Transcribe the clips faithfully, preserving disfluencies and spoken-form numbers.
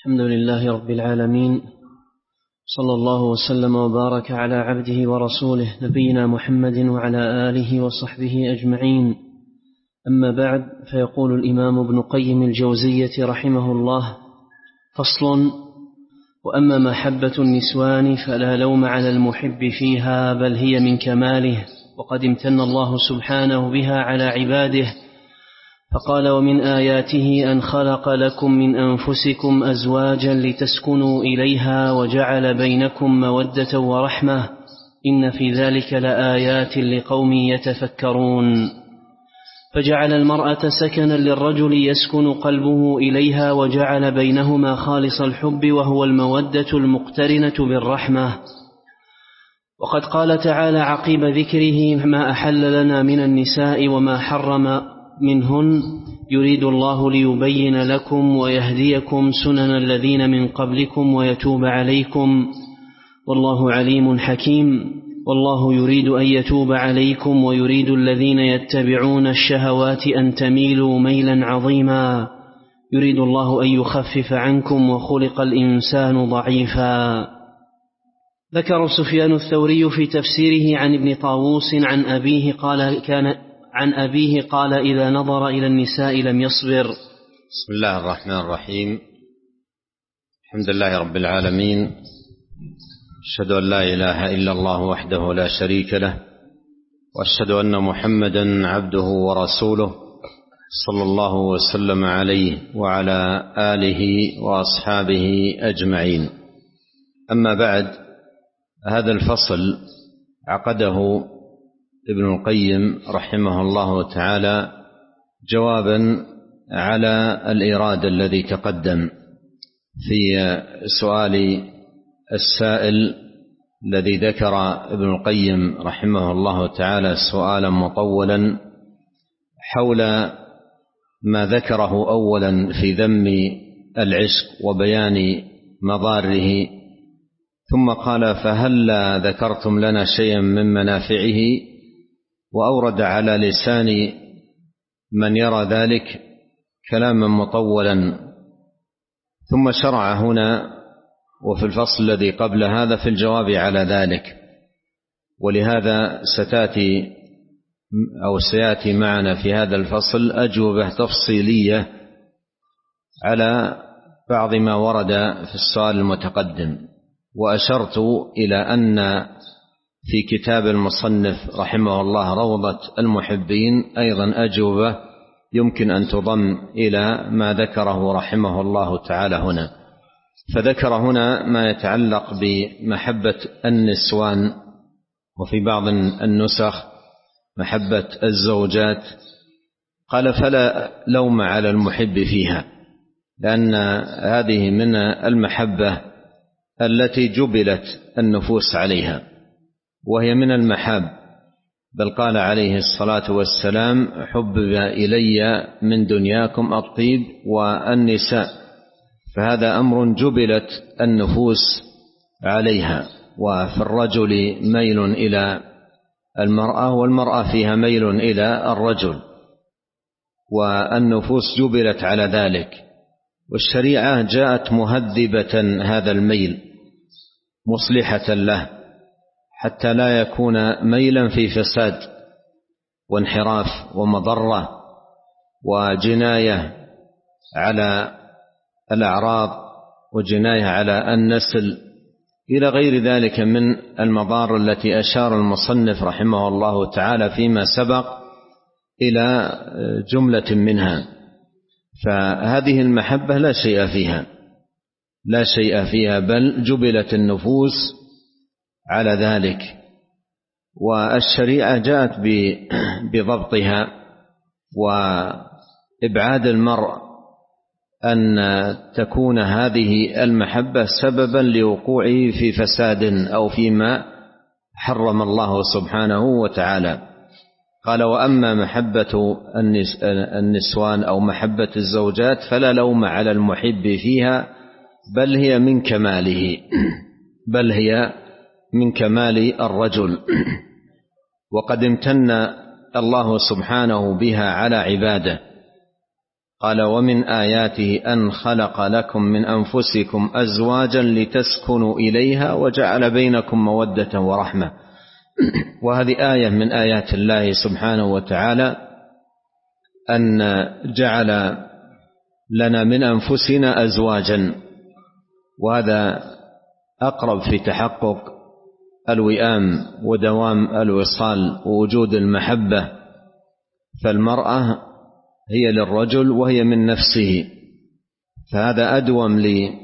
الحمد لله رب العالمين، صلى الله وسلم وبارك على عبده ورسوله نبينا محمد وعلى آله وصحبه أجمعين. أما بعد، فيقول الإمام ابن قيم الجوزية رحمه الله: فصل: وأما محبة النسوان فلا لوم على المحب فيها، بل هي من كماله، وقد امتن الله سبحانه بها على عباده، فقال: ومن آياته أن خلق لكم من أنفسكم أزواجا لتسكنوا إليها وجعل بينكم مودة ورحمة، إن في ذلك لآيات لقوم يتفكرون. فجعل المرأة سكنا للرجل يسكن قلبه إليها، وجعل بينهما خالص الحب وهو المودة المقترنة بالرحمة. وقد قال تعالى عقيب ذكره ما أحل لنا من النساء وما حرم منهن: يريد الله ليبين لكم ويهديكم سنن الذين من قبلكم ويتوب عليكم، والله عليم حكيم. والله يريد أن يتوب عليكم ويريد الذين يتبعون الشهوات أن تميلوا ميلا عظيما، يريد الله أن يخفف عنكم وخلق الإنسان ضعيفا. ذكر سفيان الثوري في تفسيره عن ابن طاووس عن أبيه قال كان عن أبيه قال إذا نظر إلى النساء لم يصبر. بسم الله الرحمن الرحيم. الحمد لله رب العالمين، أشهد أن لا إله إلا الله وحده لا شريك له، وأشهد أن محمدا عبده ورسوله، صلى الله وسلم عليه وعلى آله وأصحابه أجمعين. أما بعد، هذا الفصل عقده ابن القيم رحمه الله تعالى جوابا على الإيراد الذي تقدم في سؤال السائل الذي ذكر ابن القيم رحمه الله تعالى سؤالا مطولا حول ما ذكره أولا في ذم العشق وبيان مضاره، ثم قال: فهلا ذكرتم لنا شيئا من منافعه، وأورد على لسان من يرى ذلك كلاما مطولا، ثم شرع هنا وفي الفصل الذي قبل هذا في الجواب على ذلك. ولهذا ستأتي أو سيأتي معنا في هذا الفصل أجوبة تفصيلية على بعض ما ورد في السؤال المتقدم. وأشرت إلى أن في كتاب المصنف رحمه الله روضة المحبين أيضا أجوبة يمكن أن تضم إلى ما ذكره رحمه الله تعالى هنا. فذكر هنا ما يتعلق بمحبة النسوان، وفي بعض النسخ محبة الزوجات. قال: فلا لوم على المحب فيها، لأن هذه من المحبة التي جبلت النفوس عليها، وهي من المحاب. بل قال عليه الصلاة والسلام: حبب إلي من دنياكم الطيب والنساء. فهذا أمر جبلت النفوس عليها، وفي الرجل ميل إلى المرأة، والمرأة فيها ميل إلى الرجل، والنفوس جبلت على ذلك. والشريعة جاءت مهذبة هذا الميل، مصلحة له، حتى لا يكون ميلا في فساد وانحراف ومضرة وجناية على الأعراض وجناية على النسل إلى غير ذلك من المضار التي أشار المصنف رحمه الله تعالى فيما سبق إلى جملة منها. فهذه المحبة لا شيء فيها لا شيء فيها بل جبلت النفوس على ذلك. والشريعة جاءت بضبطها وإبعاد المرء أن تكون هذه المحبة سببا لوقوعه في فساد أو فيما حرم الله سبحانه وتعالى. قال: وأما محبة النسوان أو محبة الزوجات فلا لوم على المحب فيها، بل هي من كماله بل هي من كمال الرجل. وقد امتن الله سبحانه بها على عباده. قال ومن آياته أن خلق لكم من أنفسكم أزواجا لتسكنوا إليها وجعل بينكم مودة ورحمة. وهذه آية من آيات الله سبحانه وتعالى أن جعل لنا من أنفسنا أزواجا، وهذا أقرب في تحقق الوئام ودوام الوصال ووجود المحبة. فالمرأة هي للرجل وهي من نفسه، فهذا أدوم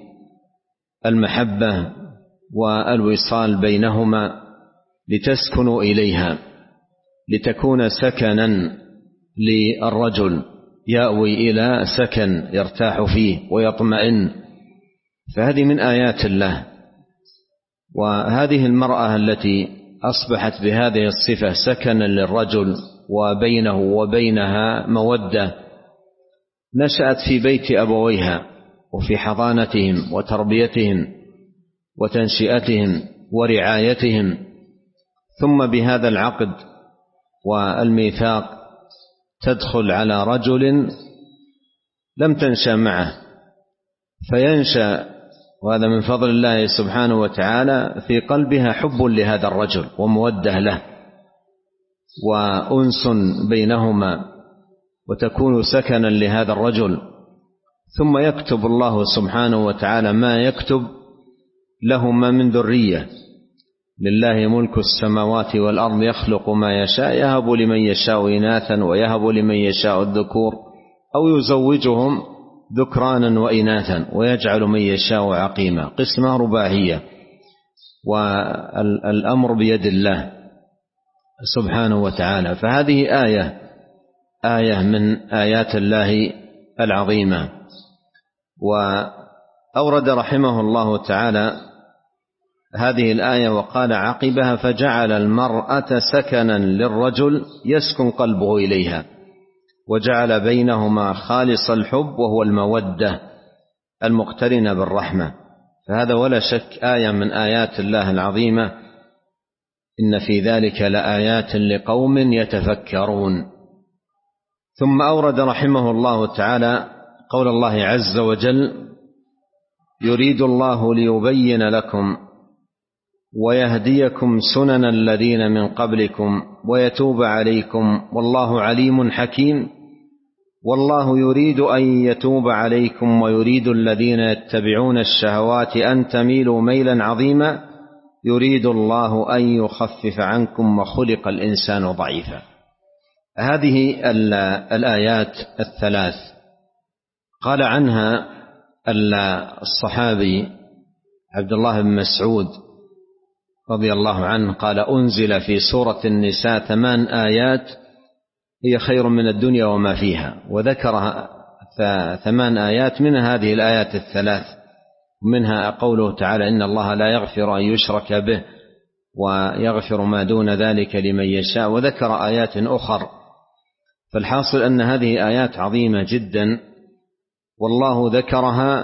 للمحبة والوصال بينهما لتسكنوا إليها، لتكون سكنا للرجل يأوي إلى سكن يرتاح فيه ويطمئن. فهذه من آيات الله. وهذه المرأة التي أصبحت بهذه الصفة سكنا للرجل وبينه وبينها مودة نشأت في بيت أبويها وفي حضانتهم وتربيتهم وتنشئتهم ورعايتهم، ثم بهذا العقد والميثاق تدخل على رجل لم تنشأ معه، فينشأ، وهذا من فضل الله سبحانه وتعالى، في قلبها حب لهذا الرجل ومودة له وأنس بينهما، وتكون سكنا لهذا الرجل. ثم يكتب الله سبحانه وتعالى ما يكتب لهما من ذرية. لله ملك السماوات والأرض يخلق ما يشاء يهب لمن يشاء إناثا ويهب لمن يشاء الذكور أو يزوجهم ذكرانا وإناثا ويجعل من يشاء عقيما. قسمة رباعية، والأمر بيد الله سبحانه وتعالى. فهذه آية آية من آيات الله العظيمة. وأورد رحمه الله تعالى هذه الآية وقال عقبها فجعل المرأة سكنا للرجل يسكن قلبه إليها وجعل بينهما خالص الحب وهو المودة المقترنة بالرحمة. فهذا ولا شك آية من آيات الله العظيمة. إن في ذلك لآيات لقوم يتفكرون. ثم أورد رحمه الله تعالى قول الله عز وجل يريد الله ليبين لكم ويهديكم سنن الذين من قبلكم ويتوب عليكم والله عليم حكيم. والله يريد أن يتوب عليكم ويريد الذين يتبعون الشهوات أن تميلوا ميلا عظيما يريد الله أن يخفف عنكم وخلق الإنسان ضعيفا. هذه الآيات الثلاث قال عنها الصحابي عبد الله بن مسعود رضي الله عنه قال أنزل في سورة النساء ثمان آيات هي خير من الدنيا وما فيها، وذكرها ثمان آيات من هذه الآيات الثلاث، ومنها قوله تعالى إن الله لا يغفر أن يشرك به ويغفر ما دون ذلك لمن يشاء، وذكر آيات أخر. فالحاصل أن هذه آيات عظيمة جدا، والله ذكرها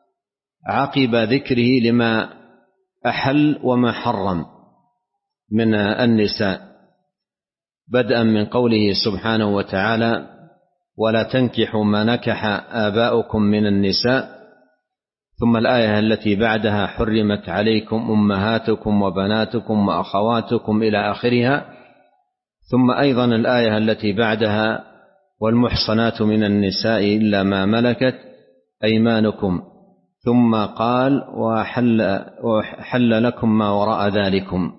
عقب ذكره لما أحل وما حرم من النساء، بدءا من قوله سبحانه وتعالى ولا تنكحوا ما نكح آباؤكم من النساء، ثم الآية التي بعدها حرمت عليكم أمهاتكم وبناتكم وأخواتكم إلى آخرها، ثم أيضا الآية التي بعدها والمحصنات من النساء إلا ما ملكت أيمانكم، ثم قال وحل, وحل لكم ما وراء ذلكم.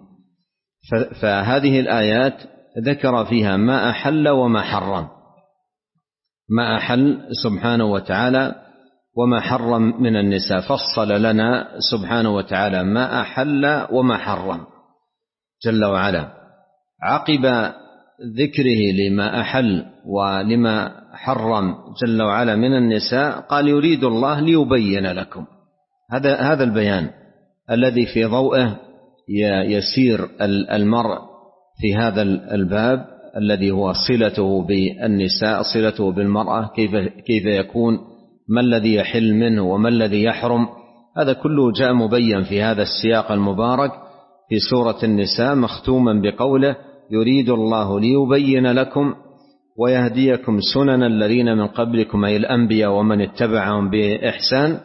فهذه الآيات ذكر فيها ما أحل وما حرم، ما أحل سبحانه وتعالى وما حرم من النساء، فصل لنا سبحانه وتعالى ما أحل وما حرم جل وعلا. عقب ذكره لما أحل ولما حرم جل وعلا من النساء قال يريد الله ليبين لكم. هذا هذا البيان الذي في ضوءه يسير المرء في هذا الباب الذي هو صلته بالنساء، صلته بالمرأة، كيف كيف يكون، ما الذي يحل منه وما الذي يحرم. هذا كله جاء مبين في هذا السياق المبارك في سورة النساء، مختوما بقوله يريد الله ليبين لكم ويهديكم سنن الذين من قبلكم أي الأنبياء ومن اتبعهم بإحسان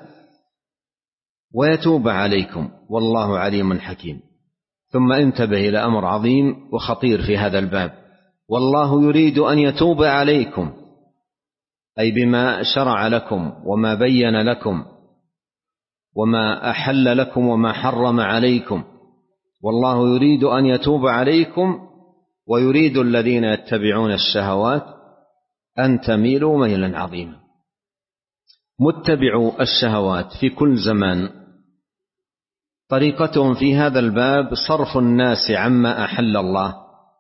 ويتوب عليكم والله عليم حكيم. ثم انتبه إلى أمر عظيم وخطير في هذا الباب: والله يريد أن يتوب عليكم، أي بما شرع لكم وما بين لكم وما أحل لكم وما حرم عليكم. والله يريد أن يتوب عليكم ويريد الذين يتبعون الشهوات أن تميلوا ميلا عظيما. متبعوا الشهوات في كل زمان طريقتهم في هذا الباب صرف الناس عما أحل الله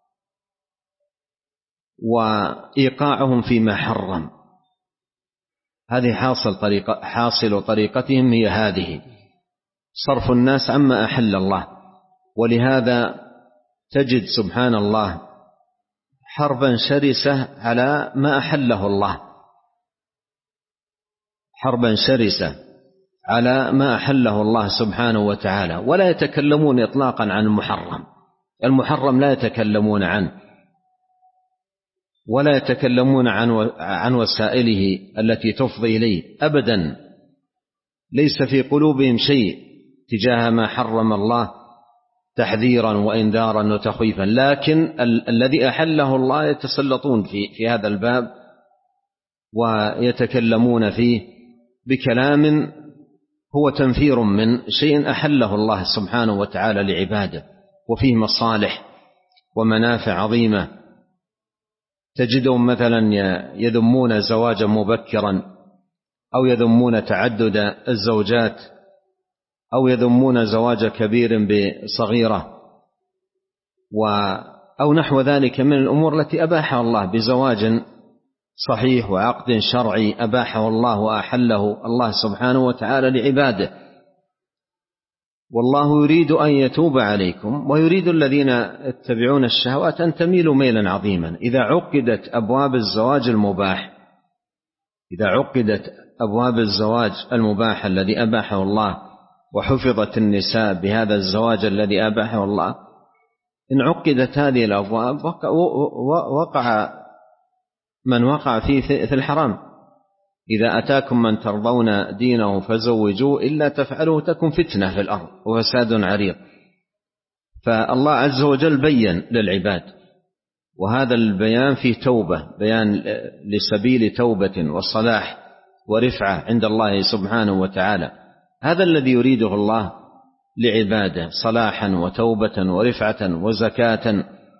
وإيقاعهم فيما حرم. هذه حاصل طريقة حاصل طريقتهم هي هذه: صرف الناس عما أحل الله. ولهذا تجد سبحان الله حربا شرسة على ما أحله الله، حربا شرسة على ما أحله الله سبحانه وتعالى، ولا يتكلمون إطلاقا عن المحرم. المحرم لا يتكلمون عنه ولا يتكلمون عن عن وسائله التي تفضي إليه أبدا. ليس في قلوبهم شيء تجاه ما حرم الله تحذيرا وإنذارا وتخويفا، لكن ال- الذي أحله الله يتسلطون في في هذا الباب ويتكلمون فيه بكلام هو تنفير من شيء أحله الله سبحانه وتعالى لعباده، وفيه مصالح ومنافع عظيمة. تجدهم مثلا يذمون زواجا مبكرا، أو يذمون تعدد الزوجات، أو يذمون زواج كبير بصغيرة، أو نحو ذلك من الأمور التي أباحها الله بزواج صحيح وعقد شرعي أباحه الله وأحله الله سبحانه وتعالى لعباده. والله يريد أن يتوب عليكم ويريد الذين يتبعون الشهوات أن تميلوا ميلا عظيما. إذا عقدت أبواب الزواج المباح إذا عقدت أبواب الزواج المباح الذي أباحه الله، وحفظت النساء بهذا الزواج الذي أباحه الله، إن عقدت هذه الأبواب وقع من وقع فيه في الحرام. إذا أتاكم من ترضون دينه فزوجوه إلا تفعلوا تكن فتنة في الأرض وفساد عريض. فالله عز وجل بين للعباد، وهذا البيان فيه توبة، بيان لسبيل توبة وصلاح ورفعة عند الله سبحانه وتعالى. هذا الذي يريده الله لعباده: صلاحا وتوبة ورفعة وزكاة.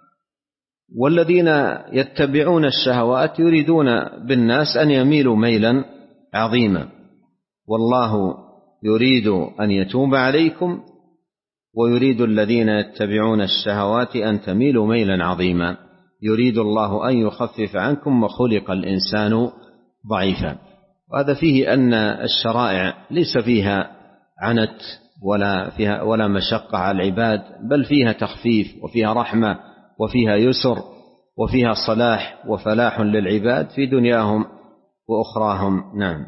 والذين يتبعون الشهوات يريدون بالناس أن يميلوا ميلا عظيما. والله يريد أن يتوب عليكم ويريد الذين يتبعون الشهوات أن تميلوا ميلا عظيما. يريد الله أن يخفف عنكم وخلق الإنسان ضعيفا. وهذا فيه أن الشرائع ليس فيها عنت ولا فيها ولا مشقة على العباد، بل فيها تخفيف وفيها رحمة وفيها يسر وفيها صلاح وفلاح للعباد في دنياهم وأخراهم. نعم.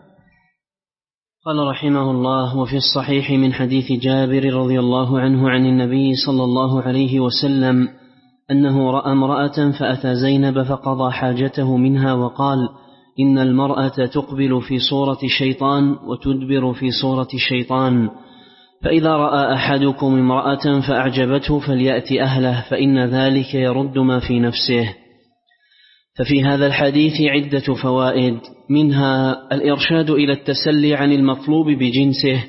قال رحمه الله: وفي الصحيح من حديث جابر رضي الله عنه عن النبي صلى الله عليه وسلم أنه رأى امرأة فأتى زينب فقضى حاجته منها وقال: إن المرأة تقبل في صورة شيطان وتدبر في صورة شيطان، فإذا رأى أحدكم امرأة فأعجبته فليأتي أهله، فإن ذلك يرد ما في نفسه. ففي هذا الحديث عدة فوائد، منها الإرشاد إلى التسلي عن المطلوب بجنسه،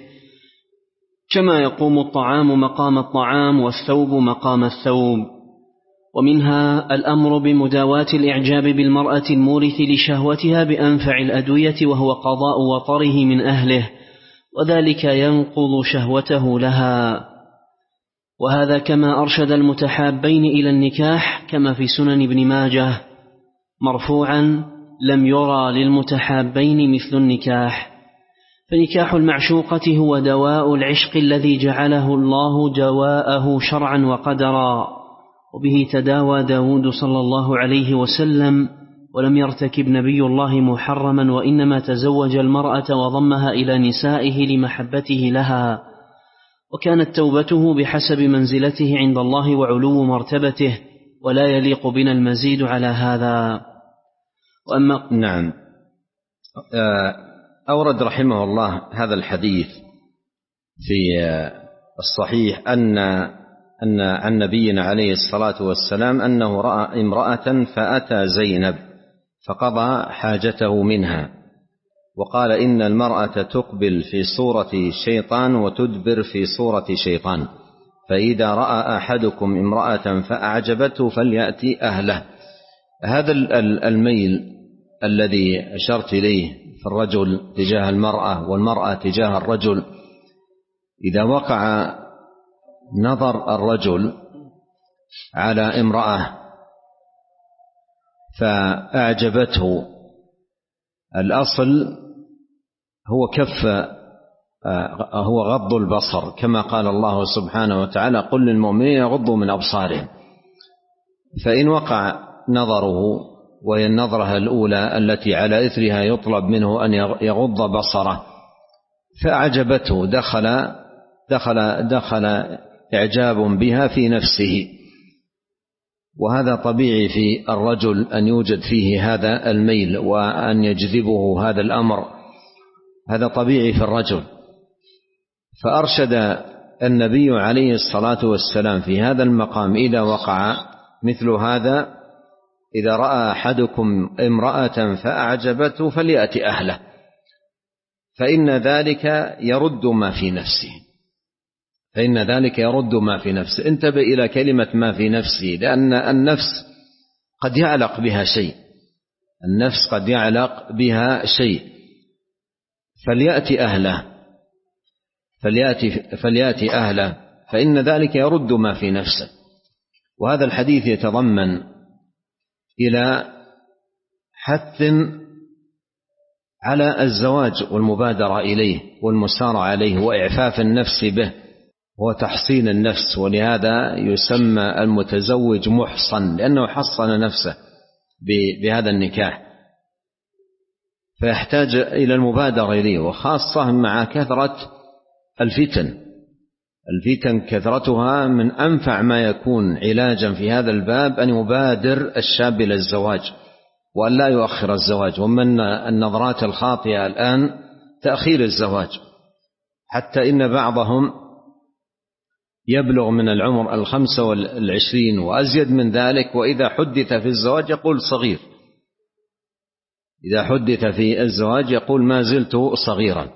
كما يقوم الطعام مقام الطعام والثوب مقام الثوب. ومنها الأمر بمداواة الإعجاب بالمرأة المورث لشهوتها بأنفع الأدوية، وهو قضاء وطره من أهله، وذلك ينقض شهوته لها. وهذا كما أرشد المتحابين إلى النكاح، كما في سنن ابن ماجه مرفوعا: لم يرى للمتحابين مثل النكاح. فنكاح المعشوقة هو دواء العشق الذي جعله الله دواءه شرعا وقدرا، وبه تداوى داود صلى الله عليه وسلم، ولم يرتكب نبي الله محرما، وإنما تزوج المرأة وضمها إلى نسائه لمحبته لها، وكانت توبته بحسب منزلته عند الله وعلو مرتبته، ولا يليق بنا المزيد على هذا. وأما نعم. أورد رحمه الله هذا الحديث في الصحيح أن أن عن نبينا عليه الصلاة والسلام أنه رأى امرأة فأتى زينب فقضى حاجته منها، وقال إن المرأة تقبل في صورة شيطان وتدبر في صورة شيطان، فإذا رأى أحدكم امرأة فأعجبته فليأتي أهله. هذا الميل الذي أشرت إليه في الرجل تجاه المرأة والمرأة تجاه الرجل، إذا وقع نظر الرجل على امرأة فأعجبته، الأصل هو كف هو غض البصر، كما قال الله سبحانه وتعالى قل للمؤمنين يغضوا من أبصارهم. فإن وقع نظره وهي النظرة الأولى التي على إثرها يطلب منه أن يغض بصره فأعجبته، دخل دخل دخل إعجاب بها في نفسه، وهذا طبيعي في الرجل أن يوجد فيه هذا الميل وأن يجذبه هذا الأمر، هذا طبيعي في الرجل. فأرشد النبي عليه الصلاة والسلام في هذا المقام إذا وقع مثل هذا، إذا رأى أحدكم امرأة فأعجبته فليأتي أهله، فإن ذلك يرد ما في نفسه فإن ذلك يرد ما في نفسه. انتبه إلى كلمة ما في نفسه، لأن النفس قد يعلق بها شيء النفس قد يعلق بها شيء فليأتي أهله فليأتي, فليأتي أهله فإن ذلك يرد ما في نفسه. وهذا الحديث يتضمن إلى حث على الزواج والمبادرة إليه والمسارعة عليه وإعفاف النفس به وتحصين النفس، ولهذا يسمى المتزوج محصن لأنه حصن نفسه بهذا النكاح، فيحتاج إلى المبادرة إليه، وخاصة مع كثرة الفتن الفتن كثرتها من أنفع ما يكون علاجا في هذا الباب أن يبادر الشاب إلى الزواج وأن لا يؤخر الزواج. ومن النظرات الخاطئة الآن تأخير الزواج، حتى إن بعضهم يبلغ من العمر الخمسة والعشرين وأزيد من ذلك، وإذا حدث في الزواج يقول صغير إذا حدث في الزواج يقول ما زلت صغيرا.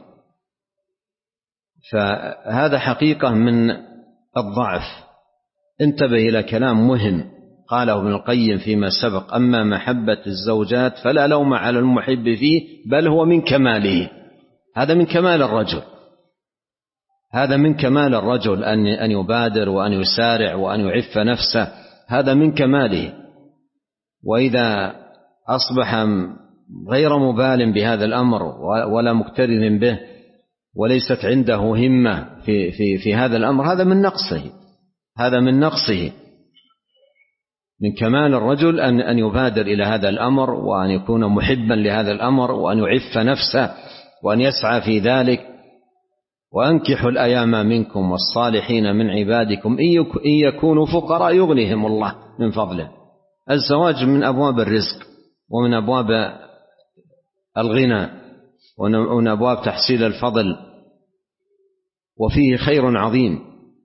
فهذا حقيقة من الضعف. انتبه إلى كلام مهم قاله ابن القيم فيما سبق: أما محبة الزوجات فلا لوم على المحب فيه بل هو من كماله. هذا من كمال الرجل هذا من كمال الرجل أن يبادر وأن يسارع وأن يعف نفسه، هذا من كماله. وإذا أصبح غير مبال بهذا الأمر ولا مكترث به وليست عنده همة في, في, في هذا الأمر، هذا من نقصه هذا من نقصه من كمال الرجل أن, أن يبادر إلى هذا الأمر وأن يكون محبا لهذا الأمر وأن يعف نفسه وأن يسعى في ذلك. وأنكحوا الأيام منكم والصالحين من عبادكم إن يكونوا فقراء يغنيهم الله من فضله. الزواج من أبواب الرزق ومن أبواب الغنى ومن أبواب تحصيل الفضل، وفيه خير عظيم.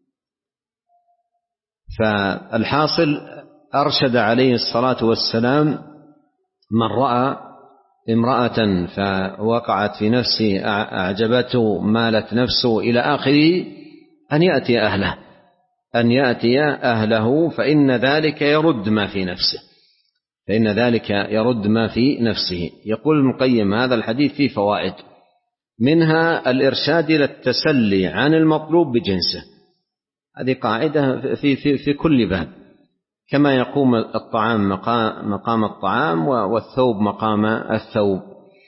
فالحاصل أرشد عليه الصلاة والسلام من رأى امرأة فوقعت في نفسه أعجبته مالت نفسه إلى آخره أن يأتي أهله أن يأتي أهله فإن ذلك يرد ما في نفسه فإن ذلك يرد ما في نفسه. يقول ابن القيم هذا الحديث فيه فوائد، منها الإرشاد إلى التسلي عن المطلوب بجنسه. هذه قاعدة في, في, في كل باب، كما يقوم الطعام مقام الطعام والثوب مقام الثوب.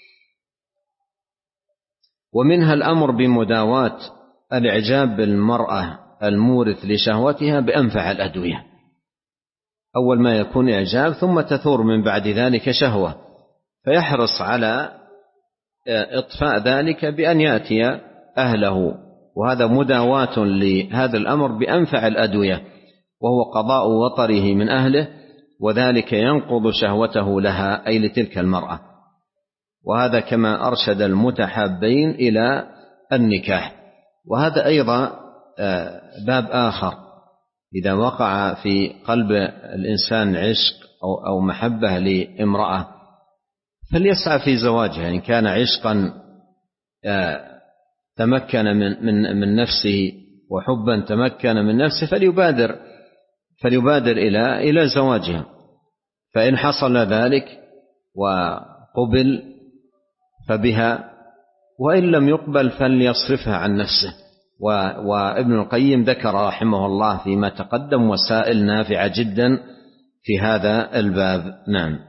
ومنها الأمر بمداواة الإعجاب بالمرأة المورث لشهوتها بأنفع الأدوية. أول ما يكون إعجاب ثم تثور من بعد ذلك شهوة، فيحرص على إطفاء ذلك بأن يأتي أهله، وهذا مداواة لهذا الأمر بأنفع الأدوية، وهو قضاء وطره من أهله وذلك ينقض شهوته لها أي لتلك المرأة. وهذا كما أرشد المتحابين إلى النكاح. وهذا أيضا باب آخر، إذا وقع في قلب الإنسان عشق أو محبة لامرأة فليسعى في زواجها، إن كان عشقا تمكن من من من نفسه وحبا تمكن من نفسه فليبادر فليبادر إلى إلى زواجها. فإن حصل ذلك وقبل فبها، وإن لم يقبل فليصرفها عن نفسه. وابن القيم ذكر رحمه الله فيما تقدم وسائل نافعة جدا في هذا الباب. نعم.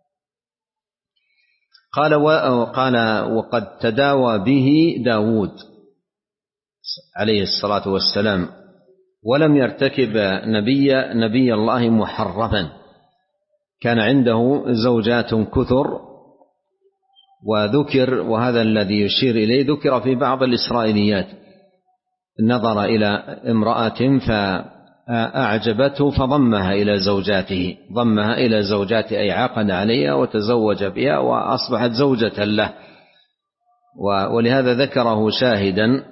قال وقال وقد تداوى به داود عليه الصلاة والسلام ولم يرتكب نبي نبي الله محرما، كان عنده زوجات كثر. وذكر، وهذا الذي يشير إليه، ذكر في بعض الإسرائيليات نظر إلى امرأة فأعجبته فضمها إلى زوجاته، ضمها إلى زوجاته أي عقد عليها وتزوج بها وأصبحت زوجة له. ولهذا ذكره شاهدا،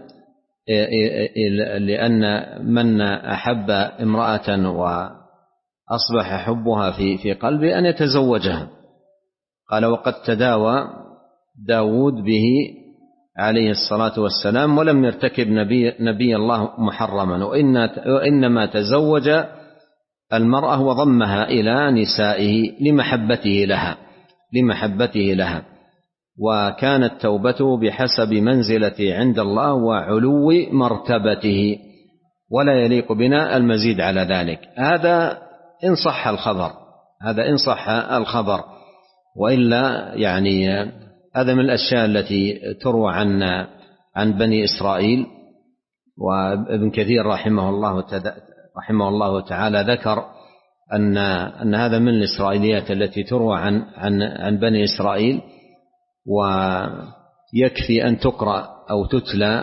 لأن من أحب امرأة وأصبح حبها في في قلبه أن يتزوجها. قال وقد تداوى داود به عليه الصلاة والسلام ولم يرتكب نبي, نبي الله محرما، وإنما تزوج المرأة وضمها إلى نسائه لمحبته لها لمحبته لها وكانت توبته بحسب منزلته عند الله وعلو مرتبته، ولا يليق بنا المزيد على ذلك. هذا إن صح الخبر هذا إن صح الخبر وإلا يعني هذا من الأشياء التي تروى عن عن بني إسرائيل. وابن كثير رحمه الله رحمه الله تعالى ذكر أن أن هذا من الإسرائيليات التي تروى عن عن عن بني إسرائيل، ويكفي أن تقرأ أو تتلى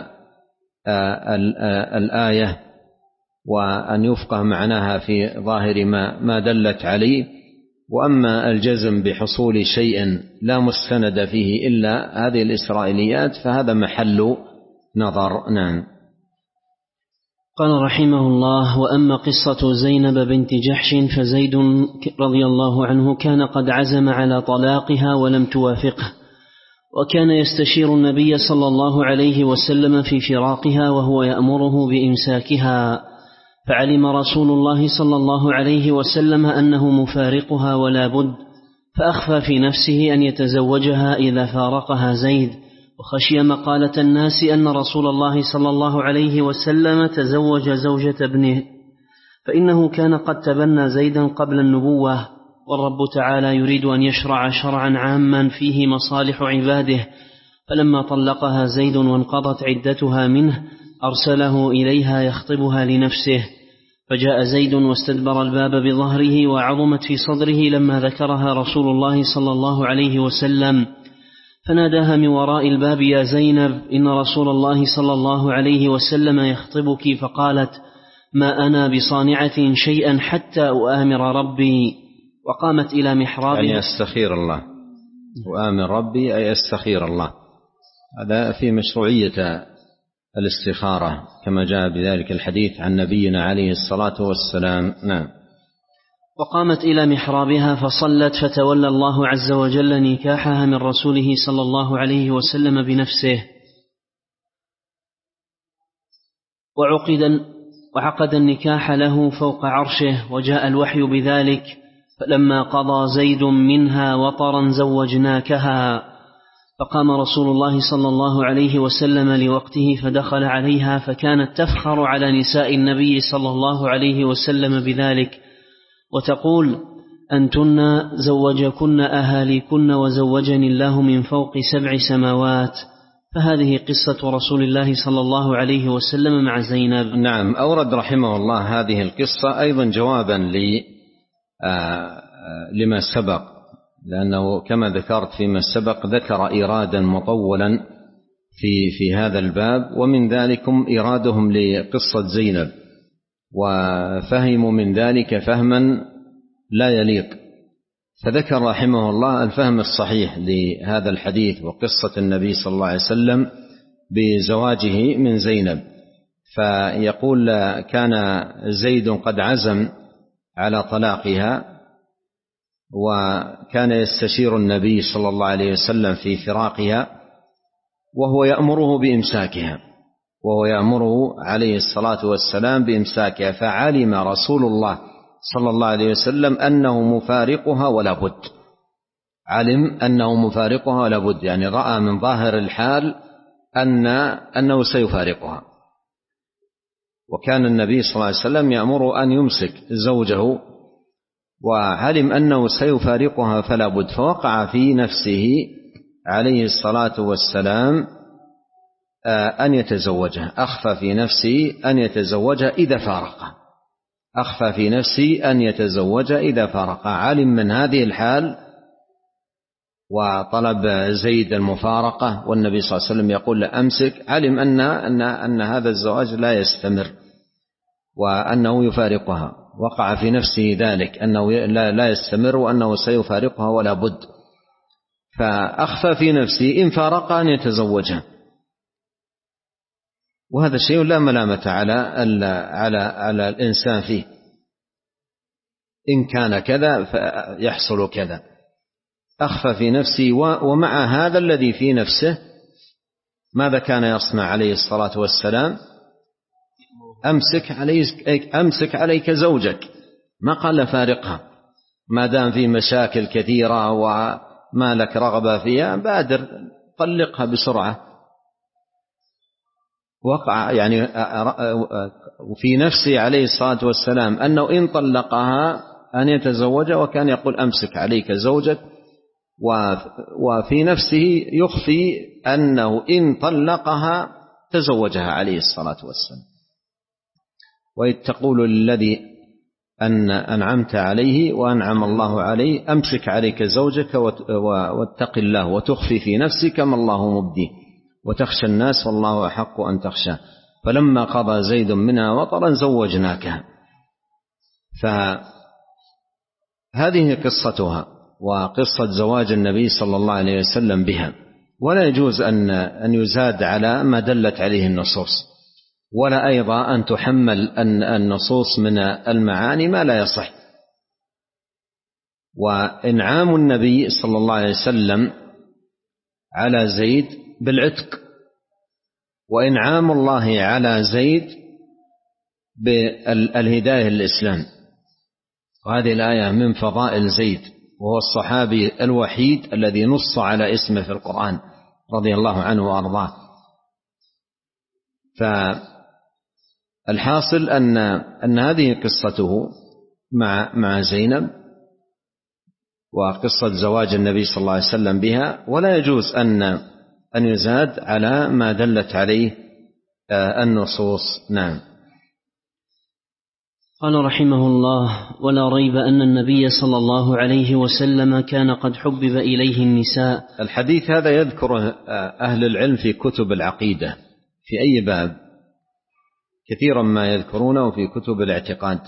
الآية وأن يفقه معناها في ظاهر ما ما دلت عليه. وأما الجزم بحصول شيء لا مستند فيه إلا هذه الإسرائيليات فهذا محل نظر. نعم. قال رحمه الله: وأما قصة زينب بنت جحش فزيد رضي الله عنه كان قد عزم على طلاقها ولم توافقه، وكان يستشير النبي صلى الله عليه وسلم في فراقها وهو يأمره بإمساكها، فعلم رسول الله صلى الله عليه وسلم أنه مفارقها ولا بد، فأخفى في نفسه أن يتزوجها إذا فارقها زيد، وخشي مقالة الناس أن رسول الله صلى الله عليه وسلم تزوج زوجة ابنه، فإنه كان قد تبنى زيدا قبل النبوة، والرب تعالى يريد أن يشرع شرعا عاما فيه مصالح عباده. فلما طلقها زيد وانقضت عدتها منه أرسله إليها يخطبها لنفسه، فجاء زيد واستدبر الباب بظهره وعظمت في صدره لما ذكرها رسول الله صلى الله عليه وسلم، فناداها من وراء الباب: يا زينب، إن رسول الله صلى الله عليه وسلم يخطبك. فقالت: ما أنا بصانعة شيئا حتى أؤامر ربي. وقامت إلى محرابها، يعني أستخير الله، وآمر ربي أي أستخير الله. هذا في مشروعية الاستخارة كما جاء بذلك الحديث عن نبينا عليه الصلاة والسلام. نعم. وقامت إلى محرابها فصلت، فتولى الله عز وجل نكاحها من رسوله صلى الله عليه وسلم بنفسه، وعقد وعقد النكاح له فوق عرشه، وجاء الوحي بذلك. فلما قضى زيد منها وطرا زوجناكها. فقام رسول الله صلى الله عليه وسلم لوقته فدخل عليها، فكانت تفخر على نساء النبي صلى الله عليه وسلم بذلك، وتقول: أنتن زوجكن أهاليكن وزوجني الله من فوق سبع سماوات. فهذه قصة رسول الله صلى الله عليه وسلم مع زينب. نعم. أورد رحمه الله هذه القصة أيضا جوابا ل لما سبق، لأنه كما ذكرت فيما سبق ذكر إيرادا مطولا في في هذا الباب، ومن ذلكم إيرادهم لقصة زينب، وفهموا من ذلك فهما لا يليق. فذكر رحمه الله الفهم الصحيح لهذا الحديث وقصة النبي صلى الله عليه وسلم بزواجه من زينب. فيقول كان زيد قد عزم على طلاقها، وكان يستشير النبي صلى الله عليه وسلم في فراقها، وهو يأمره بإمساكها وهو يأمره عليه الصلاة والسلام بإمساكها. فعلم رسول الله صلى الله عليه وسلم أنه مفارقها ولا بد، علم أنه مفارقها ولا بد، يعني رأى من ظاهر الحال أن أنه سيفارقها. وكان النبي صلى الله عليه وسلم يأمر أن يمسك زوجه، وعلم أنه سيفارقها فلا بد، فوقع في نفسه عليه الصلاة والسلام أن يتزوجها، أخفى في نفسه أن يتزوجها إذا فارقها، أخفى في نفسه أن يتزوجها إذا فارقها. علم من هذه الحال وطلب زيد المفارقة، والنبي صلى الله عليه وسلم يقول له أمسك. علم أن, أن, أن هذا الزواج لا يستمر وأنه يفارقها، وقع في نفسه ذلك أنه لا يستمر وأنه سيفارقها ولا بد، فأخفى في نفسه إن فارقها أن يتزوجها. وهذا شيء لا ملامة على على على الإنسان فيه، إن كان كذا فيحصل كذا. أخفى في نفسه، ومع هذا الذي في نفسه ماذا كان يصنع عليه الصلاة والسلام؟ أمسك عليك, أمسك عليك زوجك، ما قال فارقها، ما دام في مشاكل كثيرة وما لك رغبة فيها بادر طلقها بسرعة. وقع يعني في نفسه عليه الصلاة والسلام أنه إن طلقها أن يتزوجها، وكان يقول أمسك عليك زوجك، وفي نفسه يخفي أنه إن طلقها تزوجها عليه الصلاة والسلام. وإذ تقول للذي أن أنعمت عليه وأنعم الله عليه أمسك عليك زوجك واتق الله وتخفي في نفسك ما الله مبديه وتخشى الناس والله أحق أن تخشى فلما قضى زيد منها وطرا زوجناكها. فهذه قصتها وقصة زواج النبي صلى الله عليه وسلم بها، ولا يجوز أن أن يزاد على ما دلت عليه النصوص، ولا أيضا أن تحمل أن النصوص من المعاني ما لا يصح. وإنعام النبي صلى الله عليه وسلم على زيد بالعتق، وإنعام الله على زيد بالهداية للإسلام. وهذه الآية من فضائل زيد، وهو الصحابي الوحيد الذي نص على اسمه في القرآن رضي الله عنه وأرضاه. فالحاصل أن أن هذه قصته مع مع زينب وقصة زواج النبي صلى الله عليه وسلم بها، ولا يجوز أن أن يزاد على ما دلت عليه النصوص. نعم. قال رحمه الله: ولا ريب أن النبي صلى الله عليه وسلم كان قد حبب إليه النساء. الحديث هذا يذكر أهل العلم في كتب العقيدة في أي باب، كثيرا ما يذكرونه في كتب الاعتقاد.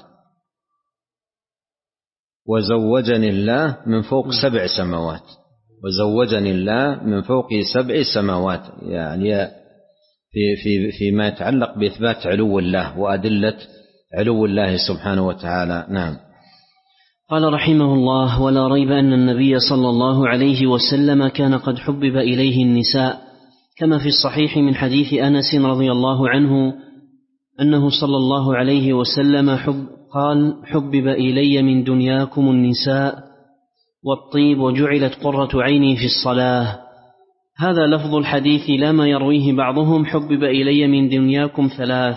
وزوجني الله من فوق سبع سماوات، وزوجني الله من فوق سبع سماوات، يعني في في فيما يتعلق بإثبات علو الله وأدلة علو الله سبحانه وتعالى. نعم. قال رحمه الله: ولا ريب أن النبي صلى الله عليه وسلم كان قد حبب إليه النساء، كما في الصحيح من حديث أنس رضي الله عنه أنه صلى الله عليه وسلم حب قال: حبب إلي من دنياكم النساء والطيب وجعلت قرة عيني في الصلاة. هذا لفظ الحديث، لا ما يرويه بعضهم: حبب إلي من دنياكم ثلاث.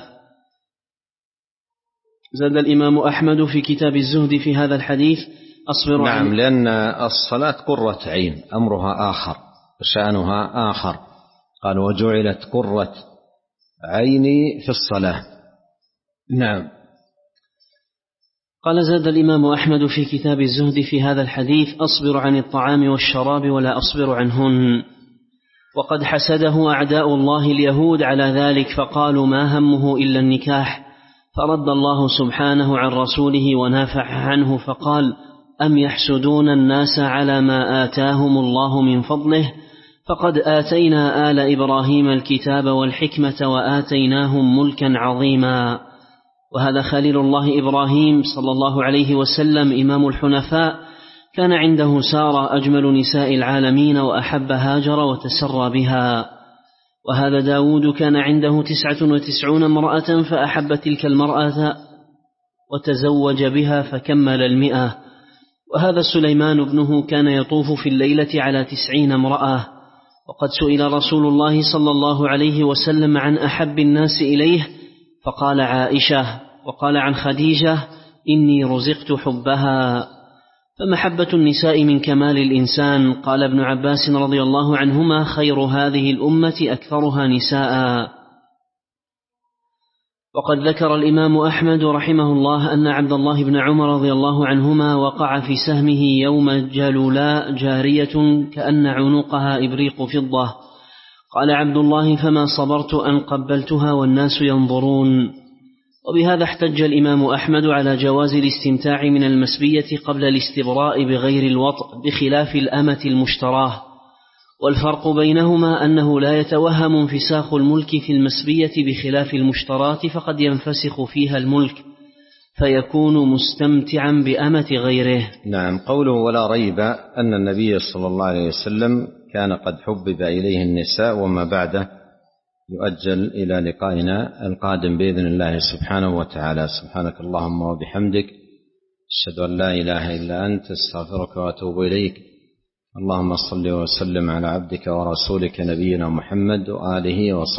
زاد الإمام أحمد في كتاب الزهد في هذا الحديث: أصبر. نعم، عن لأن الصلاة قرة عين، أمرها آخر وشأنها آخر. قال: وجعلت قرة عيني في الصلاة. نعم. قال: زاد الإمام أحمد في كتاب الزهد في هذا الحديث: أصبر عن الطعام والشراب ولا أصبر عنهن. وقد حسده أعداء الله اليهود على ذلك، فقالوا: ما همه إلا النكاح. فرد الله سبحانه عن رسوله ونافح عنه فقال: أم يحسدون الناس على ما آتاهم الله من فضله فقد آتينا آل إبراهيم الكتاب والحكمة وآتيناهم ملكا عظيما. وهذا خليل الله إبراهيم صلى الله عليه وسلم إمام الحنفاء، كان عنده سارة أجمل نساء العالمين وأحب هاجر وتسرى بها. وهذا داود كان عنده تسعة وتسعون امرأة فأحب تلك المرأة وتزوج بها فكمل المئة. وهذا سليمان ابنه كان يطوف في الليلة على تسعين امرأة. وقد سئل رسول الله صلى الله عليه وسلم عن أحب الناس إليه فقال عائشة، وقال عن خديجة إني رزقت حبها. فمحبة النساء من كمال الإنسان. قال ابن عباس رضي الله عنهما خير هذه الأمة أكثرها نساء. وقد ذكر الإمام أحمد رحمه الله أن عبد الله بن عمر رضي الله عنهما وقع في سهمه يوم جلولاء جارية كأن عنقها إبريق فضة. قال عبد الله فما صبرت أن قبلتها والناس ينظرون. وبهذا احتج الإمام أحمد على جواز الاستمتاع من المسبية قبل الاستبراء بغير الوطء بخلاف الأمة المشتراه. والفرق بينهما أنه لا يتوهم انفساخ الملك في المسبية بخلاف المشترات، فقد ينفسخ فيها الملك فيكون مستمتعا بأمة غيره. نعم. قوله ولا ريب أن النبي صلى الله عليه وسلم كان قد حبب إليه النساء وما بعده يؤجل إلى لقائنا القادم بإذن الله سبحانه وتعالى. سبحانك اللهم وبحمدك، أشهد أن لا إله إلا أنت، استغفرك وأتوب إليك. اللهم صل وسلم على عبدك ورسولك نبينا محمد وآله وصحبه.